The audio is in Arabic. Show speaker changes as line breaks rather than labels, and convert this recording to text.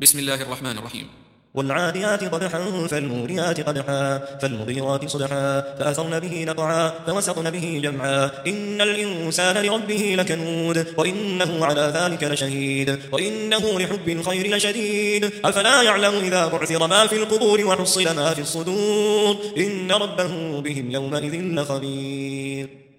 بسم الله الرحمن الرحيم.
والعاديات قدحا فالموريات قدحا فالمغيرات صدحا فأثرن به نقعا فوسطن به جمعا إن الإنسان لربه لكنود وإنه على ذلك لشهيد وإنه لحب الخير لشديد أفلا يعلم إذا بعثر ما في القبور وحصل ما في الصدور إن ربه بهم يومئذ لخبير.